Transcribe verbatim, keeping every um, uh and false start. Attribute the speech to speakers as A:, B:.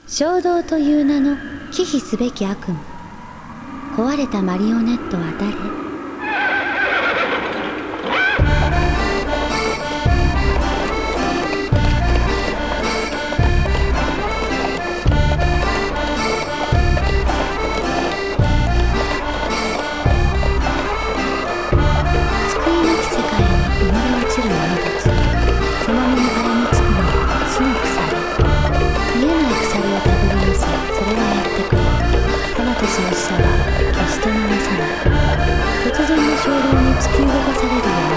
A: 衝動という名の忌避すべき悪夢。壊れたマリオネットは誰？救いなき世界に生まれ落ちる者たち。その身に絡みつくのは死の鎖。見えない鎖を手繰り寄せ、それはやってくる。彼女の死者は決して逃さない。突然の衝動に突き動かされるような